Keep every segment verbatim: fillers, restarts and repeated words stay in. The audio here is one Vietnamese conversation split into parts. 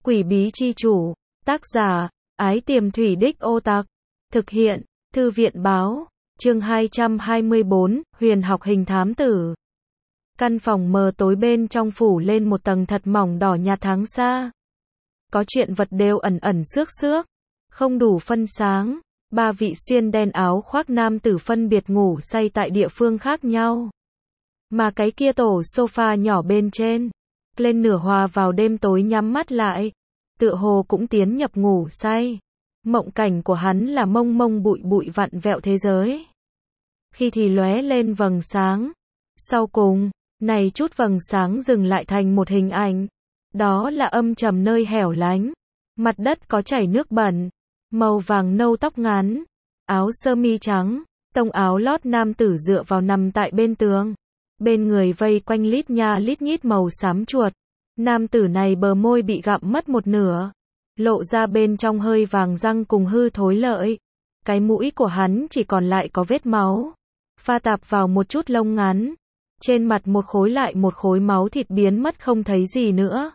Quỷ bí chi chủ, tác giả, Ái Tiềm Thủy Đích Ô Tặc, thực hiện, Thư viện báo, chương hai trăm hai mươi bốn, huyền học hình thám tử. Căn phòng mờ tối bên trong phủ lên một tầng thật mỏng đỏ nhạt tháng xa. Có chuyện vật đều ẩn ẩn xước xước, không đủ phân sáng. Ba vị xuyên đen áo khoác nam tử phân biệt ngủ say tại địa phương khác nhau. Mà cái kia tổ sofa nhỏ bên trên, lên nửa hòa vào đêm tối nhắm mắt lại, tựa hồ cũng tiến nhập ngủ say. Mộng cảnh của hắn là mông mông bụi bụi vặn vẹo thế giới. Khi thì lóe lên vầng sáng. Sau cùng, này chút vầng sáng dừng lại thành một hình ảnh. Đó là âm trầm nơi hẻo lánh. Mặt đất có chảy nước bẩn. Màu vàng nâu tóc ngắn. Áo sơ mi trắng. Tông áo lót nam tử dựa vào nằm tại bên tường. Bên người vây quanh lít nha lít nhít màu xám chuột. Nam tử này bờ môi bị gặm mất một nửa. Lộ ra bên trong hơi vàng răng cùng hư thối lợi. Cái mũi của hắn chỉ còn lại có vết máu. Pha tạp vào một chút lông ngắn. Trên mặt một khối lại một khối máu thịt biến mất không thấy gì nữa.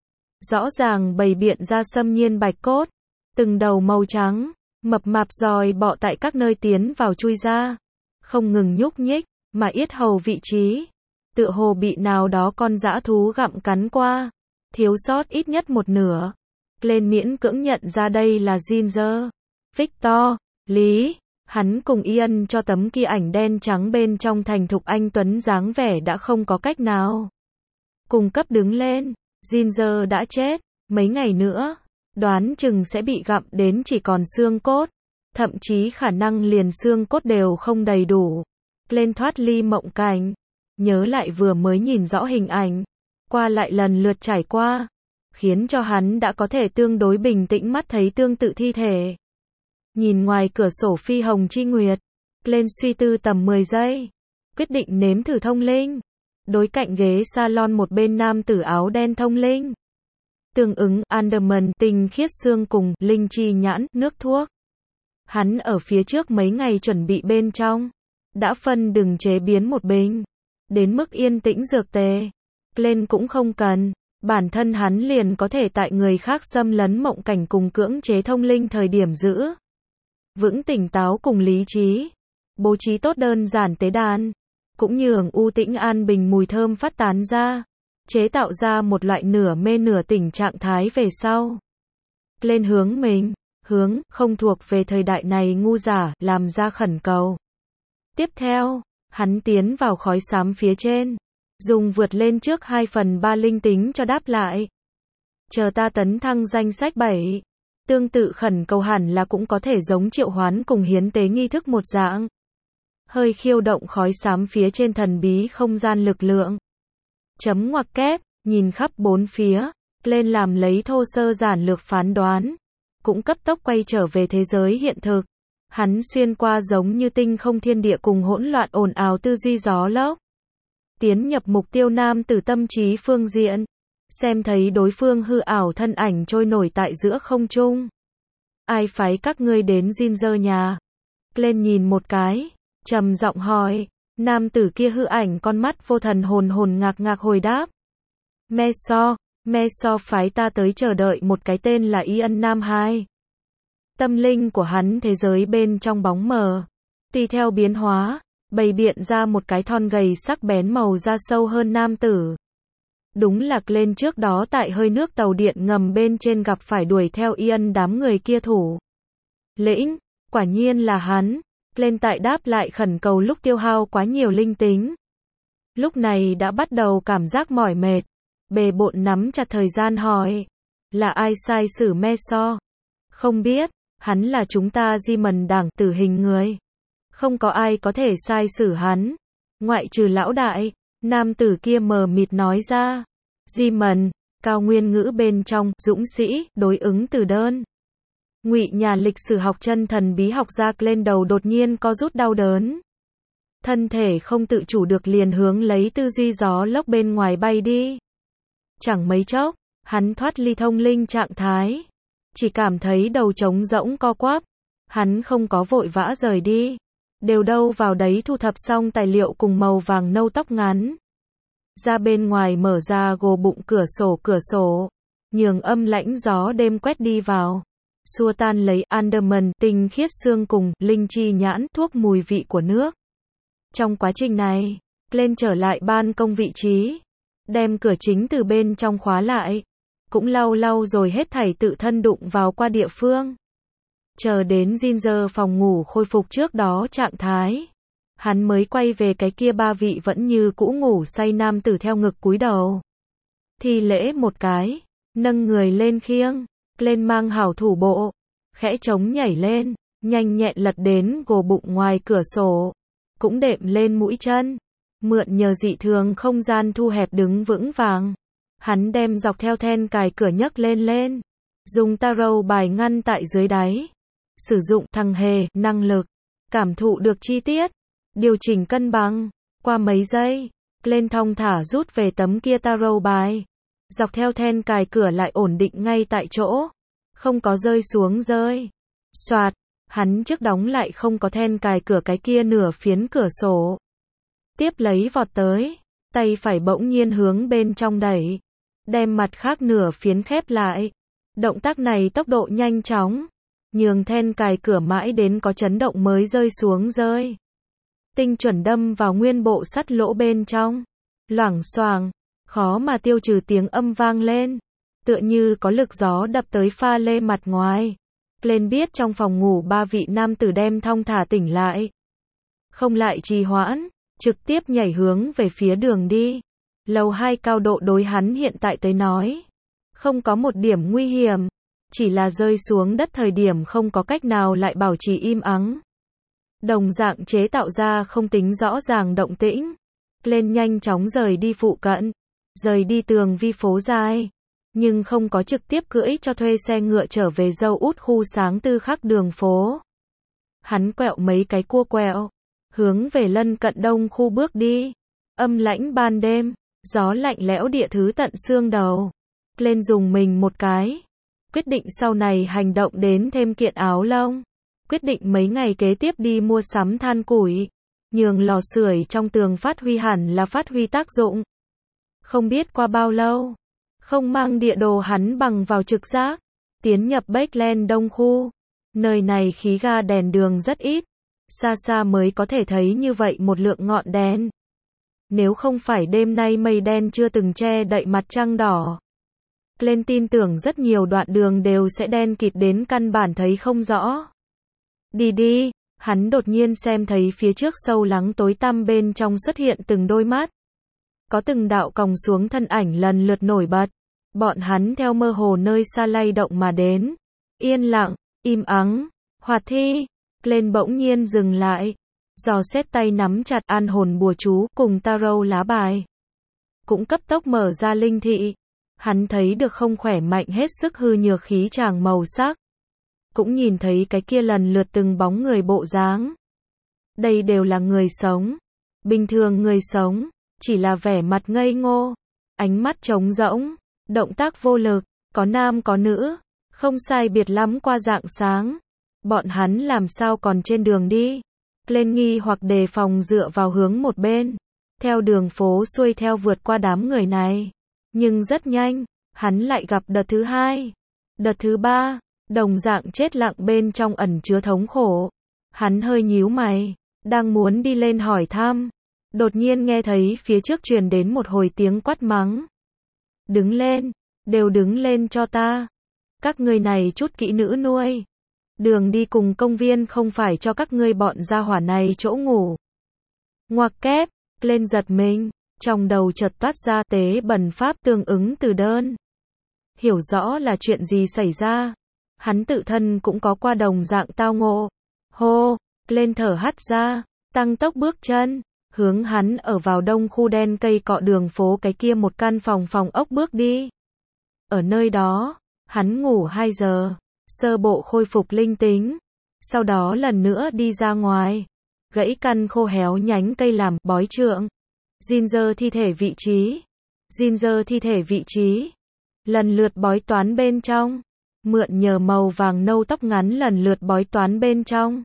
Rõ ràng bày biện ra xâm nhiên bạch cốt. Từng đầu màu trắng, mập mạp dòi bọ tại các nơi tiến vào chui ra. Không ngừng nhúc nhích, mà yết hầu vị trí. Tựa hồ bị nào đó con dã thú gặm cắn qua. Thiếu sót ít nhất một nửa. Lên miễn cưỡng nhận ra đây là Ginger. Victor, Lý, hắn cùng Ian cho tấm kia ảnh đen trắng bên trong thành thục anh tuấn dáng vẻ đã không có cách nào. Cùng cấp đứng lên, Ginger đã chết, mấy ngày nữa, đoán chừng sẽ bị gặm đến chỉ còn xương cốt. Thậm chí khả năng liền xương cốt đều không đầy đủ. Lên thoát ly mộng cảnh, nhớ lại vừa mới nhìn rõ hình ảnh, qua lại lần lượt trải qua. Khiến cho hắn đã có thể tương đối bình tĩnh mắt thấy tương tự thi thể. Nhìn ngoài cửa sổ phi hồng chi nguyệt, lên suy tư tầm mười giây, quyết định nếm thử thông linh. Đối cạnh ghế salon một bên nam tử áo đen thông linh. Tương ứng Anderman tinh khiết xương cùng linh chi nhãn nước thuốc. Hắn ở phía trước mấy ngày chuẩn bị bên trong, đã phân đừng chế biến một bình, đến mức yên tĩnh dược tề. Lên cũng không cần. Bản thân hắn liền có thể tại người khác xâm lấn mộng cảnh cùng cưỡng chế thông linh thời điểm giữ vững tỉnh táo cùng lý trí, bố trí tốt đơn giản tế đàn, cũng như hưởng u tĩnh an bình mùi thơm phát tán ra, chế tạo ra một loại nửa mê nửa tỉnh trạng thái về sau. Lên hướng mình, hướng không thuộc về thời đại này ngu giả, làm ra khẩn cầu. Tiếp theo, hắn tiến vào khói xám phía trên. Dùng vượt lên trước hai phần ba linh tính cho đáp lại. Chờ ta tấn thăng danh sách bảy. Tương tự khẩn cầu hẳn là cũng có thể giống triệu hoán cùng hiến tế nghi thức một dạng. Hơi khiêu động khói xám phía trên thần bí không gian lực lượng. Chấm ngoặc kép, nhìn khắp bốn phía, lên làm lấy thô sơ giản lược phán đoán. Cũng cấp tốc quay trở về thế giới hiện thực. Hắn xuyên qua giống như tinh không thiên địa cùng hỗn loạn ồn ào tư duy gió lốc. Tiến nhập mục tiêu nam tử tâm trí phương diện. Xem thấy đối phương hư ảo thân ảnh trôi nổi tại giữa không trung. Ai phái các ngươi đến Ginger nhà? Lên nhìn một cái, trầm giọng hỏi. Nam tử kia hư ảnh con mắt vô thần hồn hồn ngạc ngạc hồi đáp. Meso, Meso phái ta tới chờ đợi một cái tên là Ian Nam hai. Tâm linh của hắn thế giới bên trong bóng mờ. Tùy theo biến hóa. Bày biện ra một cái thon gầy sắc bén màu da sâu hơn nam tử. Đúng là lên trước đó tại hơi nước tàu điện ngầm bên trên gặp phải đuổi theo Ian đám người kia thủ. Lĩnh, quả nhiên là hắn. Lên tại đáp lại khẩn cầu lúc tiêu hao quá nhiều linh tính. Lúc này đã bắt đầu cảm giác mỏi mệt. Bề bộn nắm chặt thời gian hỏi. Là ai sai xử Meso? Không biết, hắn là chúng ta Di Mần đảng tử hình người. Không có ai có thể sai xử hắn. Ngoại trừ lão đại. Nam tử kia mờ mịt nói ra. Di Mần, cao nguyên ngữ bên trong, dũng sĩ, đối ứng từ đơn. Ngụy nhà lịch sử học chân thần bí học ra lên đầu đột nhiên co rút đau đớn. Thân thể không tự chủ được liền hướng lấy tư duy gió lốc bên ngoài bay đi. Chẳng mấy chốc, hắn thoát ly thông linh trạng thái. Chỉ cảm thấy đầu trống rỗng co quắp. Hắn không có vội vã rời đi. Đều đâu vào đấy thu thập xong tài liệu cùng màu vàng nâu tóc ngắn. Ra bên ngoài mở ra gồ bụng cửa sổ cửa sổ. nhường âm lãnh gió đêm quét đi vào, xua tan lấy Underman tinh khiết xương cùng linh chi nhãn thuốc mùi vị của nước. Trong quá trình này, Glenn trở lại ban công vị trí, đem cửa chính từ bên trong khóa lại, cũng lau lau rồi hết thảy tự thân đụng vào qua địa phương. Chờ đến Ginger phòng ngủ khôi phục trước đó trạng thái, hắn mới quay về cái kia ba vị vẫn như cũ ngủ say nam tử theo ngực cúi đầu. Thi lễ một cái, nâng người lên khiêng, lên mang hảo thủ bộ, khẽ trống nhảy lên, nhanh nhẹn lật đến gồ bụng ngoài cửa sổ, cũng đệm lên mũi chân, mượn nhờ dị thường không gian thu hẹp đứng vững vàng. Hắn đem dọc theo then cài cửa nhấc lên lên, dùng tarot bài ngăn tại dưới đáy, sử dụng thằng hề năng lực, cảm thụ được chi tiết, điều chỉnh cân bằng. Qua mấy giây, lên thong thả rút về tấm kia tarot bài, dọc theo then cài cửa lại ổn định ngay tại chỗ, không có rơi xuống rơi. Soạt, hắn trước đóng lại không có then cài cửa cái kia nửa phiến cửa sổ. Tiếp lấy vọt tới, tay phải bỗng nhiên hướng bên trong đẩy, đem mặt khác nửa phiến khép lại. Động tác này tốc độ nhanh chóng, nhường then cài cửa mãi đến có chấn động mới rơi xuống rơi. Tinh chuẩn đâm vào nguyên bộ sắt lỗ bên trong. Loảng xoảng, khó mà tiêu trừ tiếng âm vang lên, tựa như có lực gió đập tới pha lê mặt ngoài. Lên biết trong phòng ngủ ba vị nam tử đem thong thả tỉnh lại. Không lại trì hoãn, trực tiếp nhảy hướng về phía đường đi. Lầu hai cao độ đối hắn hiện tại tới nói, không có một điểm nguy hiểm, chỉ là rơi xuống đất thời điểm không có cách nào lại bảo trì im ắng. Đồng dạng chế tạo ra không tính rõ ràng động tĩnh. Lên nhanh chóng rời đi phụ cận, rời đi tường vi phố dài, nhưng không có trực tiếp cưỡi cho thuê xe ngựa trở về dâu út khu sáng tư khắc đường phố. Hắn quẹo mấy cái cua quẹo, hướng về lân cận đông khu bước đi. Âm lãnh ban đêm, gió lạnh lẽo địa thứ tận xương đầu. Lên dùng mình một cái, quyết định sau này hành động đến thêm kiện áo lông. Quyết định mấy ngày kế tiếp đi mua sắm than củi, nhường lò sưởi trong tường phát huy hẳn là phát huy tác dụng. Không biết qua bao lâu, không mang địa đồ hắn bằng vào trực giác, tiến nhập Bakeland đông khu. Nơi này khí ga đèn đường rất ít, xa xa mới có thể thấy như vậy một lượng ngọn đèn. Nếu không phải đêm nay mây đen chưa từng che đậy mặt trăng đỏ, Glenn tin tưởng rất nhiều đoạn đường đều sẽ đen kịt đến căn bản thấy không rõ. Đi đi, hắn đột nhiên xem thấy phía trước sâu lắng tối tăm bên trong xuất hiện từng đôi mắt. Có từng đạo còng xuống thân ảnh lần lượt nổi bật. Bọn hắn theo mơ hồ nơi xa lay động mà đến. Yên lặng, im ắng, hoạt thi. Glenn bỗng nhiên dừng lại, dò xét tay nắm chặt an hồn bùa chú cùng tarot lá bài. Cũng cấp tốc mở ra linh thị. Hắn thấy được không khỏe mạnh hết sức hư nhược khí tràng màu sắc. Cũng nhìn thấy cái kia lần lượt từng bóng người bộ dáng. Đây đều là người sống. Bình thường người sống, chỉ là vẻ mặt ngây ngô, ánh mắt trống rỗng, động tác vô lực, có nam có nữ, không sai biệt lắm qua rạng sáng. Bọn hắn làm sao còn trên đường đi? Glenn nghi hoặc đề phòng dựa vào hướng một bên, theo đường phố xuôi theo vượt qua đám người này. Nhưng rất nhanh, hắn lại gặp đợt thứ hai, đợt thứ ba. Đồng dạng chết lặng bên trong ẩn chứa thống khổ. Hắn hơi nhíu mày, đang muốn đi lên hỏi thăm. Đột nhiên nghe thấy phía trước truyền đến một hồi tiếng quát mắng. Đứng lên, đều đứng lên cho ta. Các ngươi này chút kỹ nữ nuôi. Đường đi cùng công viên không phải cho các ngươi bọn gia hỏa này chỗ ngủ. Ngoặc kép, lên giật mình, trong đầu chợt toát ra tế bần pháp tương ứng từ đơn. Hiểu rõ là chuyện gì xảy ra. Hắn tự thân cũng có qua đồng dạng tao ngộ. Hô, lên thở hắt ra, tăng tốc bước chân, hướng hắn ở vào đông khu đen cây cọ đường phố cái kia một căn phòng phòng ốc bước đi. Ở nơi đó, hắn ngủ hai giờ, sơ bộ khôi phục linh tính. Sau đó lần nữa đi ra ngoài, gãy căn khô héo nhánh cây làm bói trượng. Ginger thi thể vị trí. Ginger thi thể vị trí. Lần lượt bói toán bên trong. Mượn nhờ màu vàng nâu tóc ngắn lần lượt bói toán bên trong.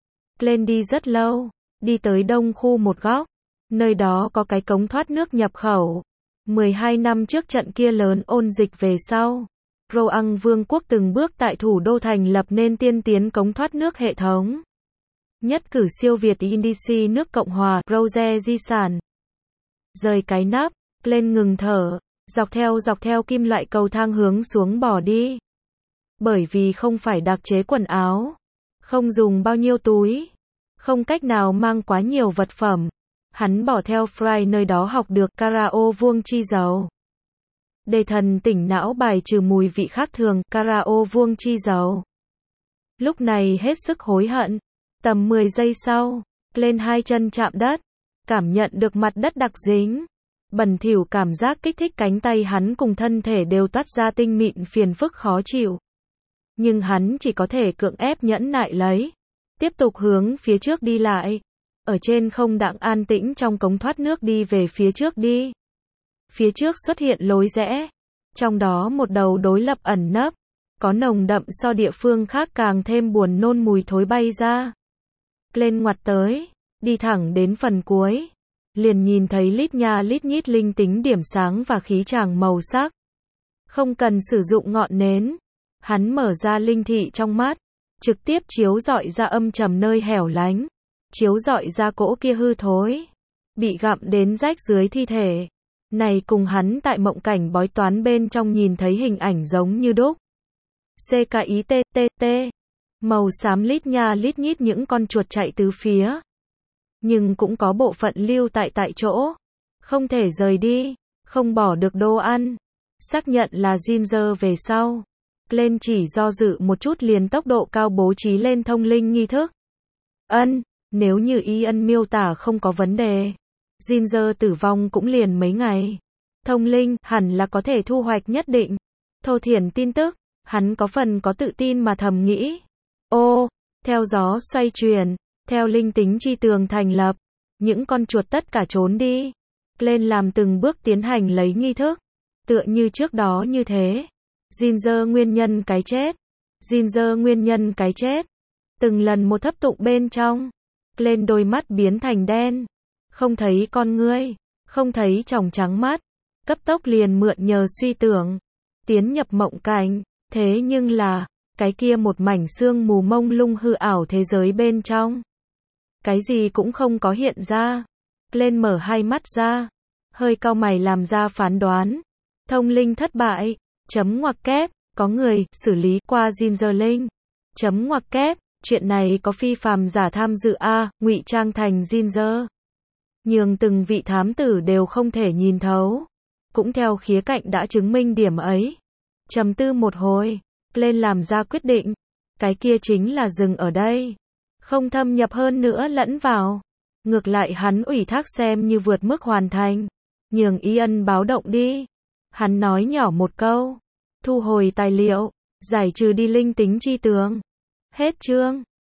Lên đi rất lâu, đi tới đông khu một góc, nơi đó có cái cống thoát nước nhập khẩu. mười hai năm trước trận kia lớn ôn dịch về sau, Roang Vương quốc từng bước tại thủ đô thành lập nên tiên tiến cống thoát nước hệ thống. Nhất cử siêu việt Indici nước Cộng hòa, Roge di sản. Rời cái nắp, lên ngừng thở, dọc theo dọc theo kim loại cầu thang hướng xuống bỏ đi. Bởi vì không phải đặc chế quần áo, không dùng bao nhiêu túi, không cách nào mang quá nhiều vật phẩm. Hắn bỏ theo Fry nơi đó học được Karao vuông chi dầu. Để thần tỉnh não bài trừ mùi vị khác thường, Karao vuông chi dầu. Lúc này hết sức hối hận. Tầm mười giây sau, lên hai chân chạm đất, cảm nhận được mặt đất đặc dính. Bẩn thỉu cảm giác kích thích cánh tay hắn cùng thân thể đều toát ra tinh mịn phiền phức khó chịu. Nhưng hắn chỉ có thể cưỡng ép nhẫn nại lấy. Tiếp tục hướng phía trước đi lại. Ở trên không đặng an tĩnh trong cống thoát nước đi về phía trước đi. Phía trước xuất hiện lối rẽ. Trong đó một đầu đối lập ẩn nấp. Có nồng đậm so địa phương khác càng thêm buồn nôn mùi thối bay ra. Lên ngoặt tới. Đi thẳng đến phần cuối. Liền nhìn thấy lít nha lít nhít linh tính điểm sáng và khí tràng màu sắc. Không cần sử dụng ngọn nến. Hắn mở ra linh thị trong mắt. Trực tiếp chiếu rọi ra âm trầm nơi hẻo lánh. Chiếu rọi ra cỗ kia hư thối. Bị gặm đến rách dưới thi thể. Này cùng hắn tại mộng cảnh bói toán bên trong nhìn thấy hình ảnh giống như đúc. xê ca i tê tê tê. Màu xám lít nha lít nhít những con chuột chạy tứ phía. Nhưng cũng có bộ phận lưu tại tại chỗ. Không thể rời đi. Không bỏ được đồ ăn. Xác nhận là Ginger về sau. Lên chỉ do dự một chút liền tốc độ cao bố trí lên thông linh nghi thức. Ân, nếu như y ân miêu tả không có vấn đề. Ginger tử vong cũng liền mấy ngày. Thông linh, hẳn là có thể thu hoạch nhất định. Thô thiển tin tức, hắn có phần có tự tin mà thầm nghĩ. Ô, theo gió xoay chuyển, theo linh tính chi tường thành lập, những con chuột tất cả trốn đi. Lên làm từng bước tiến hành lấy nghi thức. Tựa như trước đó như thế. Ginger nguyên nhân cái chết. Ginger nguyên nhân cái chết. Từng lần một thấp tụng bên trong. Lên đôi mắt biến thành đen. Không thấy con ngươi. Không thấy tròng trắng mắt. Cấp tốc liền mượn nhờ suy tưởng. Tiến nhập mộng cảnh. Thế nhưng là, cái kia một mảnh sương mù mông lung hư ảo thế giới bên trong. Cái gì cũng không có hiện ra. Lên mở hai mắt ra. Hơi cau mày làm ra phán đoán. Thông linh thất bại. Chấm ngoặc kép, có người, xử lý qua Ginger Linh. Chấm ngoặc kép, chuyện này có phi phàm giả tham dự a, ngụy trang thành Ginger. Nhưng từng vị thám tử đều không thể nhìn thấu. Cũng theo khía cạnh đã chứng minh điểm ấy. Trầm tư một hồi, lên làm ra quyết định. Cái kia chính là dừng ở đây. Không thâm nhập hơn nữa lẫn vào. Ngược lại hắn ủy thác xem như vượt mức hoàn thành. Nhường y ân báo động đi. Hắn nói nhỏ một câu. Thu hồi tài liệu. Giải trừ đi linh tính chi tường. Hết chương.